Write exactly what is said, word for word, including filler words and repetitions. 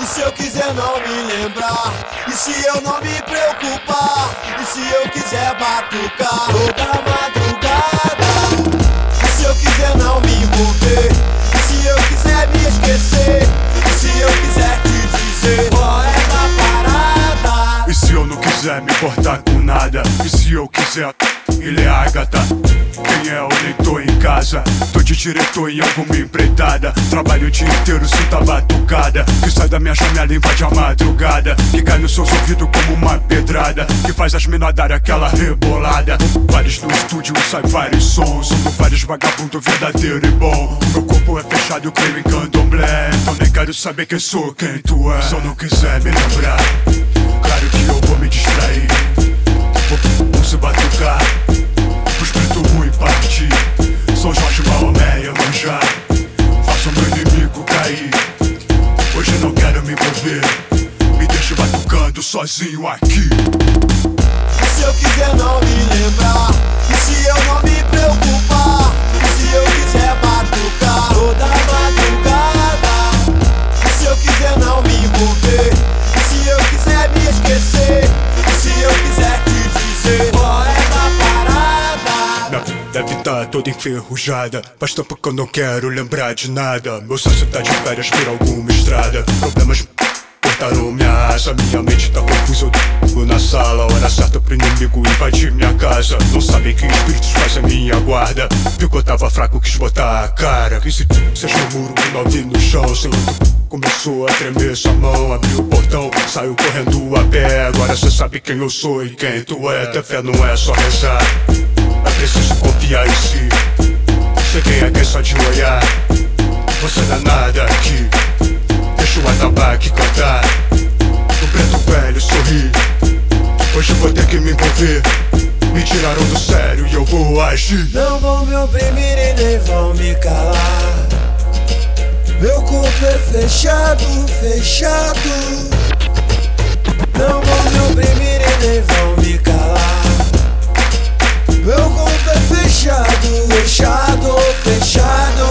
se eu quiser não me lembrar? E se eu não me preocupar? E se eu quiser batucar toda madrugada? E se eu quiser não me envolver? E se eu quiser me esquecer? E se eu quiser te dizer qual é da parada? E se eu não quiser me importar com nada? E se eu quiser ele é Agatha? Quem é eu nem tô em casa, tô de diretor em alguma empreitada. Trabalho o dia inteiro, sinto a batucada que sai da minha janela e invade a madrugada, que cai nos seus ouvidos como uma pedrada, que faz as minas dar aquela rebolada. Vários no estúdio sai vários sons, são vários vagabundos verdadeiro e bom. Meu corpo é fechado, eu creio em candomblé, então nem quero saber quem sou, quem tu é. Se eu não quiser me lembrar, claro que eu vou me distrair, vou se batucar os preto ruim partir. São Jorge, Maomé, Iemanjá, faço meu inimigo cair. Hoje não quero me envolver, me deixo batucando sozinho aqui. E se eu quiser não me lembrar? E se eu não me preocupar? E se eu quiser batucar toda madrugada? E se eu quiser não me envolver? E se eu quiser me esquecer? E se eu quiser te dizer qual é da parada? Minha vida deve tá toda enferrujada, faz tempo que eu não quero lembrar de nada. Meu senso tá de férias por alguma estrada, problemas cortaram minha asa, minha mente tá confusa. Eu tô na sala, hora certa pro inimigo invadir minha casa. Não sabem que espíritos fazem minha guarda, viu que eu tava fraco, quis botar a cara. Que se seja no muro, não vi no chão. Seu começou a tremer sua mão, abriu o portão, saiu correndo a pé. Agora cê sabe quem eu sou e quem tu é. Ter fé não é só rezar, é preciso confiar em si. Sei quem é quem só de olhar, você não é nada aqui. Deixa o atabaque cantar, o preto velho sorri. Hoje vou ter que me envolver, me tiraram do sério e eu vou agir. Não vão me oprimir e nem vão me calar. Meu corpo é fechado, fechado. Não vão me oprimir e nem vão me calar. Meu corpo é fechado, fechado, fechado.